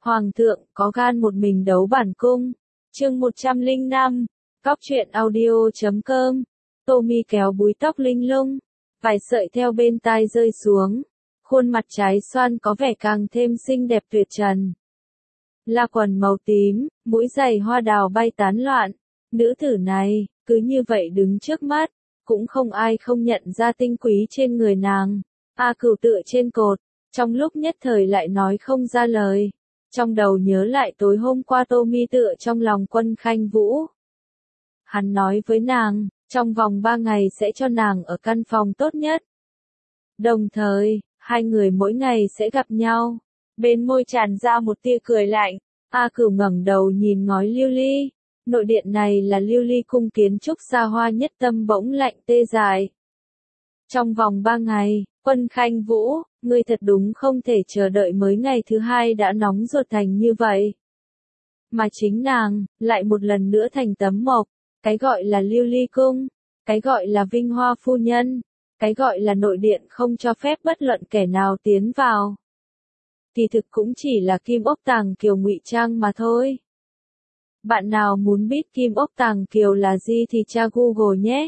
Hoàng thượng có gan một mình đấu bản cung. Chương 105, Cóc truyện audio.com. Tommy kéo búi tóc linh lung, vài sợi theo bên tai rơi xuống, khuôn mặt trái xoan có vẻ càng thêm xinh đẹp tuyệt trần. La quần màu tím, mũi giày hoa đào bay tán loạn, nữ tử này, cứ như vậy đứng trước mắt, cũng không ai không nhận ra tinh quý trên người nàng. A Cửu tựa trên cột, trong lúc nhất thời lại nói không ra lời. Trong đầu nhớ lại tối hôm qua Tommy tựa trong lòng Quân Khanh Vũ. Hắn nói với nàng, trong vòng 3 ngày sẽ cho nàng ở căn phòng tốt nhất. Đồng thời, hai người mỗi ngày sẽ gặp nhau. Bên môi tràn ra một tia cười lạnh, A Cửu ngẩng đầu nhìn ngói lưu ly. Nội điện này là lưu ly cung kiến trúc xa hoa nhất, tâm bỗng lạnh tê dại. Trong vòng 3 ngày, Quân Khanh Vũ, ngươi thật đúng không thể chờ đợi mới ngày thứ hai đã nóng ruột thành như vậy. Mà chính nàng, lại một lần nữa thành tấm mộc, cái gọi là lưu ly cung, cái gọi là vinh hoa phu nhân, cái gọi là nội điện không cho phép bất luận kẻ nào tiến vào. Kỳ thực cũng chỉ là kim ốc tàng kiều ngụy trang mà thôi. Bạn nào muốn biết kim ốc tàng kiều là gì thì tra Google nhé.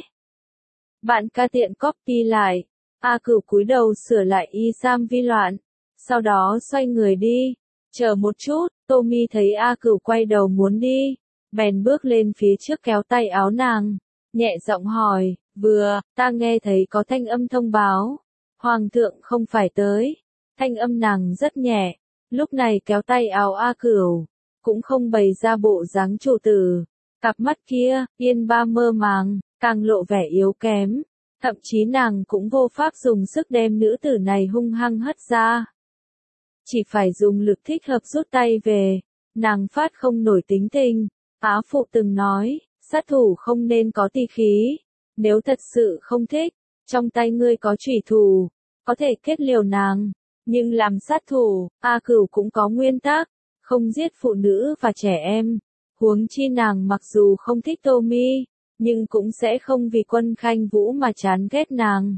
Bạn ca tiện copy lại. A Cửu cúi đầu sửa lại y sam vi loạn, sau đó xoay người đi. Chờ một chút, Tommy thấy A Cửu quay đầu muốn đi, bèn bước lên phía trước kéo tay áo nàng, nhẹ giọng hỏi, ta nghe thấy có thanh âm thông báo, Hoàng thượng không phải tới. Thanh âm nàng rất nhẹ, lúc này kéo tay áo A Cửu, cũng không bày ra bộ dáng chủ tử, cặp mắt kia, yên ba mơ màng, càng lộ vẻ yếu kém. Thậm chí nàng cũng vô pháp dùng sức đem nữ tử này hung hăng hất ra. Chỉ phải dùng lực thích hợp rút tay về, nàng phát không nổi tính tình. Á phụ từng nói, sát thủ không nên có tỉ khí. Nếu thật sự không thích, trong tay ngươi có chủy thủ, có thể kết liều nàng. Nhưng làm sát thủ, A Cửu cũng có nguyên tắc, không giết phụ nữ và trẻ em. Huống chi nàng mặc dù không thích Tommy, nhưng cũng sẽ không vì Quân Khanh Vũ mà chán ghét nàng.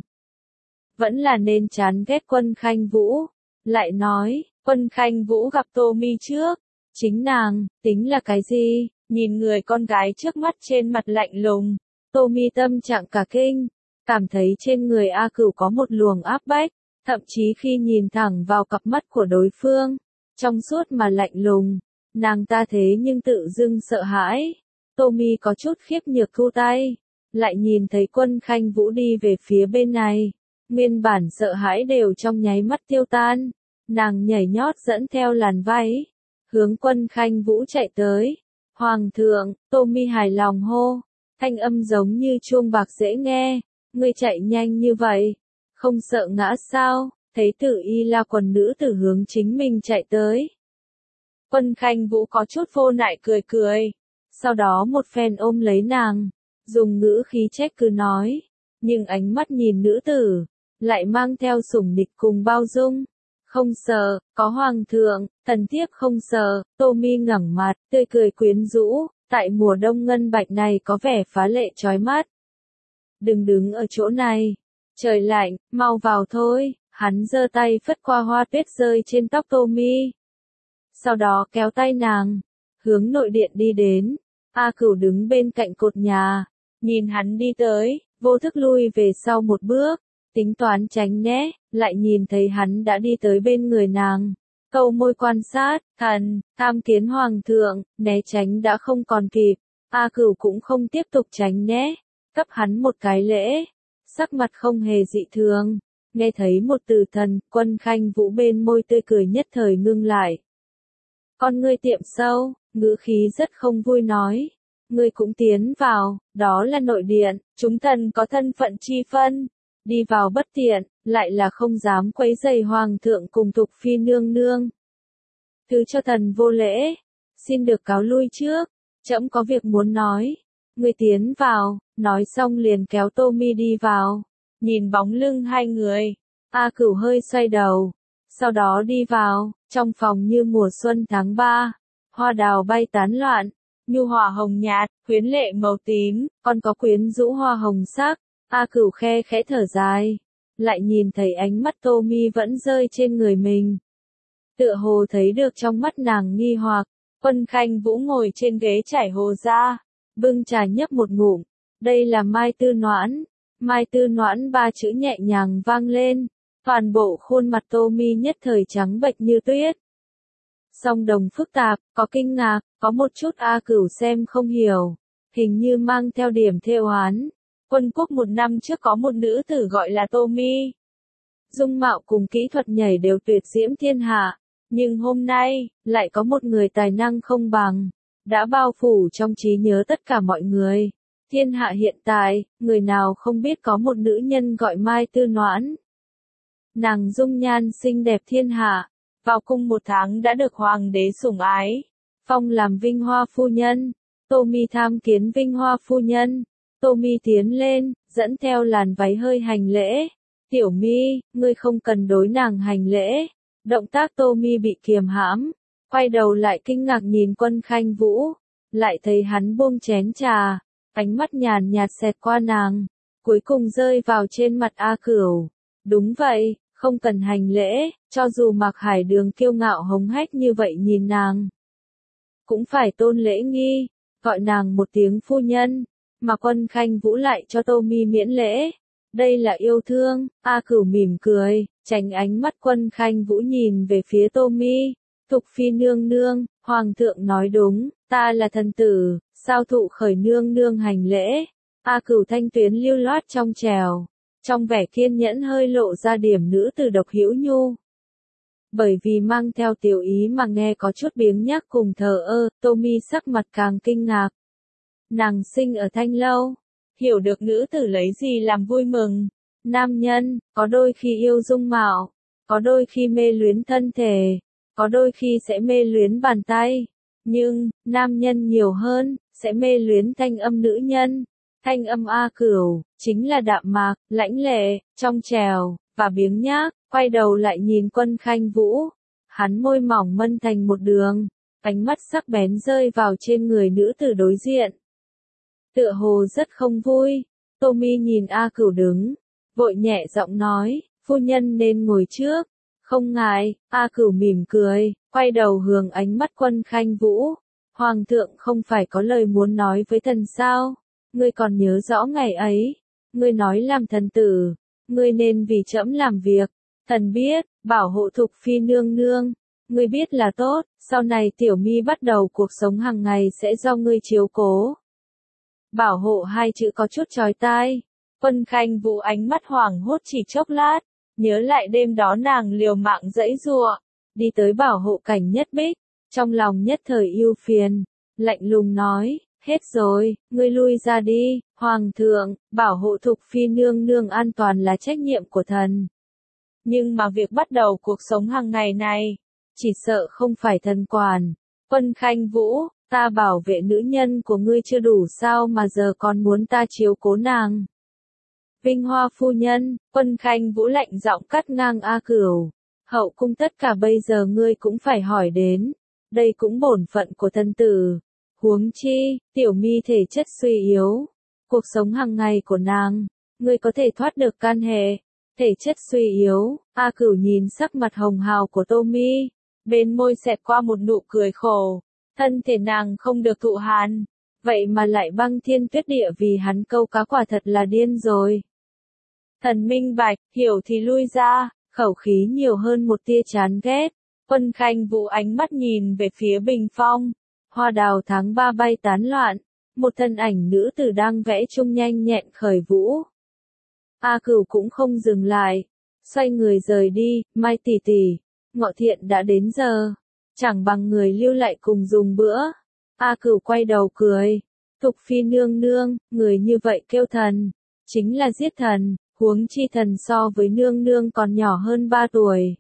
Vẫn là nên chán ghét Quân Khanh Vũ. Lại nói, Quân Khanh Vũ gặp Tommy trước, chính nàng, tính là cái gì? Nhìn người con gái trước mắt trên mặt lạnh lùng, Tommy tâm trạng cả kinh, cảm thấy trên người A Cửu có một luồng áp bách, thậm chí khi nhìn thẳng vào cặp mắt của đối phương, trong suốt mà lạnh lùng, nàng ta thế nhưng tự dưng sợ hãi. Tommy có chút khiếp nhược thu tay, lại nhìn thấy Quân Khanh Vũ đi về phía bên này, nguyên bản sợ hãi đều trong nháy mắt tiêu tan, nàng nhảy nhót dẫn theo làn váy, hướng Quân Khanh Vũ chạy tới. Hoàng thượng, Tommy hài lòng hô, thanh âm giống như chuông bạc dễ nghe, ngươi chạy nhanh như vậy, không sợ ngã sao? Thấy Tử Y La quần nữ tử hướng chính mình chạy tới. Quân Khanh Vũ có chút vô nại cười cười. Sau đó một phen ôm lấy nàng, dùng ngữ khí trách cứ nói, nhưng ánh mắt nhìn nữ tử, lại mang theo sủng nịch cùng bao dung. Không sợ, có Hoàng thượng, thần thiếp không sợ. Tommy ngẩng mặt, tươi cười quyến rũ, tại mùa đông ngân bạch này có vẻ phá lệ chói mắt. Đừng đứng ở chỗ này, trời lạnh, mau vào thôi. Hắn giơ tay phất qua hoa tuyết rơi trên tóc Tommy. Sau đó kéo tay nàng, hướng nội điện đi đến. A Cửu đứng bên cạnh cột nhà, nhìn hắn đi tới, vô thức lui về sau một bước, tính toán tránh né, lại nhìn thấy hắn đã đi tới bên người nàng. Câu môi quan sát, tham kiến Hoàng thượng, né tránh đã không còn kịp. A Cửu cũng không tiếp tục tránh né, cấp hắn một cái lễ, sắc mặt không hề dị thường. Nghe thấy một từ thần, Quân Khanh Vũ bên môi tươi cười nhất thời ngưng lại. Con ngươi tiệm sâu, ngữ khí rất không vui nói. Ngươi cũng tiến vào, đó là nội điện, chúng thần có thân phận chi phân. Đi vào bất tiện, lại là không dám quấy rầy Hoàng thượng cùng Thục Phi nương nương. Thứ cho thần vô lễ, xin được cáo lui trước, trẫm có việc muốn nói. Ngươi tiến vào, nói xong liền kéo Tommy đi vào. Nhìn bóng lưng hai người, A Cửu hơi xoay đầu, sau đó đi vào, trong phòng như mùa xuân tháng 3, hoa đào bay tán loạn, nhu hòa hồng nhạt, quyến lệ màu tím, còn có quyến rũ hoa hồng sắc. A Cửu khe khẽ thở dài, lại nhìn thấy ánh mắt Tommy vẫn rơi trên người mình. Tựa hồ thấy được trong mắt nàng nghi hoặc, Quân Khanh Vũ ngồi trên ghế trải hồ ra, bưng trà nhấp một ngụm. Đây là Mai Tư Noãn. Mai Tư Noãn ba chữ nhẹ nhàng vang lên, toàn bộ khuôn mặt Tô Mi nhất thời trắng bệch như tuyết. Song đồng phức tạp, có kinh ngạc, có một chút A Cửu xem không hiểu, hình như mang theo điểm thêu oán. Quân quốc một năm trước có một nữ tử gọi là Tô Mi. Dung mạo cùng kỹ thuật nhảy đều tuyệt diễm thiên hạ, nhưng hôm nay, lại có một người tài năng không bằng, đã bao phủ trong trí nhớ tất cả mọi người. Thiên hạ hiện tại, người nào không biết có một nữ nhân gọi Mai Tư Noãn. Nàng dung nhan xinh đẹp thiên hạ, vào cung một tháng đã được hoàng đế sủng ái, phong làm Vinh Hoa phu nhân. Tô Mi tham kiến Vinh Hoa phu nhân. Tô Mi tiến lên, dẫn theo làn váy hơi hành lễ. Tiểu Mi, ngươi không cần đối nàng hành lễ. Động tác Tô Mi bị kiềm hãm, quay đầu lại kinh ngạc nhìn Quân Khanh Vũ, lại thấy hắn buông chén trà, ánh mắt nhàn nhạt xẹt qua nàng, cuối cùng rơi vào trên mặt A Cửu. Đúng vậy, không cần hành lễ, cho dù Mạc Hải Đường kiêu ngạo hống hách như vậy nhìn nàng, cũng phải tôn lễ nghi, gọi nàng một tiếng phu nhân, mà Quân Khanh Vũ lại cho Tô Mi miễn lễ. Đây là yêu thương. A Cửu mỉm cười, tránh ánh mắt Quân Khanh Vũ nhìn về phía Tô Mi. Thục phi nương nương, hoàng thượng nói đúng, ta là thần tử, sao thụ khởi nương nương hành lễ. A Cửu thanh tuyến lưu loát trong trèo, trong vẻ kiên nhẫn hơi lộ ra điểm nữ tử độc hữu nhu. Bởi vì mang theo tiểu ý mà nghe có chút biếng nhác cùng thờ ơ, Tô Mi sắc mặt càng kinh ngạc. Nàng sinh ở Thanh Lâu, hiểu được nữ tử lấy gì làm vui mừng. Nam nhân, có đôi khi yêu dung mạo, có đôi khi mê luyến thân thể, có đôi khi sẽ mê luyến bàn tay. Nhưng, nam nhân nhiều hơn, sẽ mê luyến thanh âm nữ nhân. Thanh âm A Cửu, chính là đạm mạc, lãnh lệ, trong trèo, và biếng nhác, quay đầu lại nhìn Quân Khanh Vũ. Hắn môi mỏng mân thành một đường, ánh mắt sắc bén rơi vào trên người nữ tử đối diện. Tựa hồ rất không vui. Tô Mi nhìn A Cửu đứng, vội nhẹ giọng nói, phu nhân nên ngồi trước. Không ngại. A Cửu mỉm cười, quay đầu hướng ánh mắt Quân Khanh Vũ. Hoàng thượng không phải có lời muốn nói với thần sao? Ngươi còn nhớ rõ ngày ấy, ngươi nói làm thần tử, ngươi nên vì trẫm làm việc. Thần biết, bảo hộ Thục phi nương nương, ngươi biết là tốt, sau này Tiểu Mi bắt đầu cuộc sống hàng ngày sẽ do ngươi chiếu cố. Bảo hộ hai chữ có chút chói tai. Quân Khanh Vũ ánh mắt hoảng hốt chỉ chốc lát, nhớ lại đêm đó nàng liều mạng giãy giụa, đi tới bảo hộ Cảnh Nhất Bích, trong lòng nhất thời ưu phiền, lạnh lùng nói, hết rồi, ngươi lui ra đi. Hoàng thượng, bảo hộ Thục phi nương nương an toàn là trách nhiệm của thần. Nhưng mà việc bắt đầu cuộc sống hàng ngày này, chỉ sợ không phải thần quản. Quân Khanh Vũ, ta bảo vệ nữ nhân của ngươi chưa đủ sao mà giờ còn muốn ta chiếu cố nàng. Vinh Hoa phu nhân. Quân Khanh Vũ lạnh giọng cắt ngang A Cửu. Hậu cung tất cả bây giờ ngươi cũng phải hỏi đến. Đây cũng bổn phận của thần tử. Huống chi, Tiểu Mi thể chất suy yếu. Cuộc sống hàng ngày của nàng, ngươi có thể thoát được can hệ. Thể chất suy yếu. A Cửu nhìn sắc mặt hồng hào của Tô Mi, bên môi xẹt qua một nụ cười khổ. Thân thể nàng không được thụ hàn, vậy mà lại băng thiên tuyết địa vì hắn câu cá, quả thật là điên rồi. Thần minh bạch, hiểu thì lui ra, khẩu khí nhiều hơn một tia chán ghét. Quân Khanh Vũ ánh mắt nhìn về phía bình phong, hoa đào tháng 3 bay tán loạn, một thân ảnh nữ tử đang vẽ chung nhanh nhẹn khởi vũ. A Cửu cũng không dừng lại, xoay người rời đi. Mai tỷ tỷ, Ngọ Thiện đã đến giờ, chẳng bằng người lưu lại cùng dùng bữa. A Cửu quay đầu cười, Thục phi nương nương, người như vậy kêu thần, chính là giết thần, huống chi thần so với nương nương còn nhỏ hơn 3 tuổi.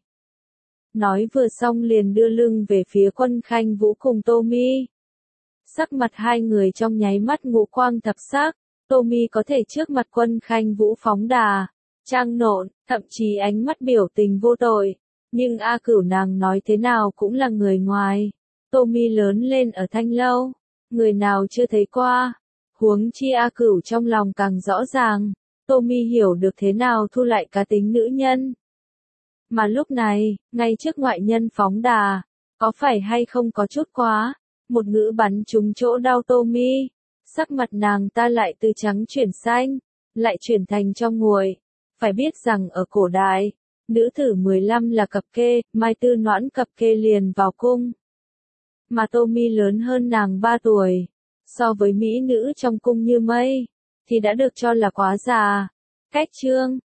Nói vừa xong liền đưa lưng về phía Quân Khanh Vũ cùng Tô Mi. Sắc mặt hai người trong nháy mắt ngũ quang thập sắc. Tô Mi có thể trước mặt Quân Khanh Vũ phóng đà, trang nộn, thậm chí ánh mắt biểu tình vô tội. Nhưng A Cửu nàng nói thế nào cũng là người ngoài. Tô Mi lớn lên ở Thanh Lâu, người nào chưa thấy qua. Huống chi A Cửu trong lòng càng rõ ràng. Tô Mi hiểu được thế nào thu lại cá tính nữ nhân. Mà lúc này, ngay trước ngoại nhân phóng đà, có phải hay không có chút quá, một ngữ bắn trúng chỗ đau Tommy, sắc mặt nàng ta lại từ trắng chuyển xanh, lại chuyển thành trong nguội. Phải biết rằng ở cổ đại, nữ tử 15 là cập kê, Mai Tư Noãn cập kê liền vào cung. Mà Tommy lớn hơn nàng 3 tuổi, so với mỹ nữ trong cung như mây, thì đã được cho là quá già. Cách chương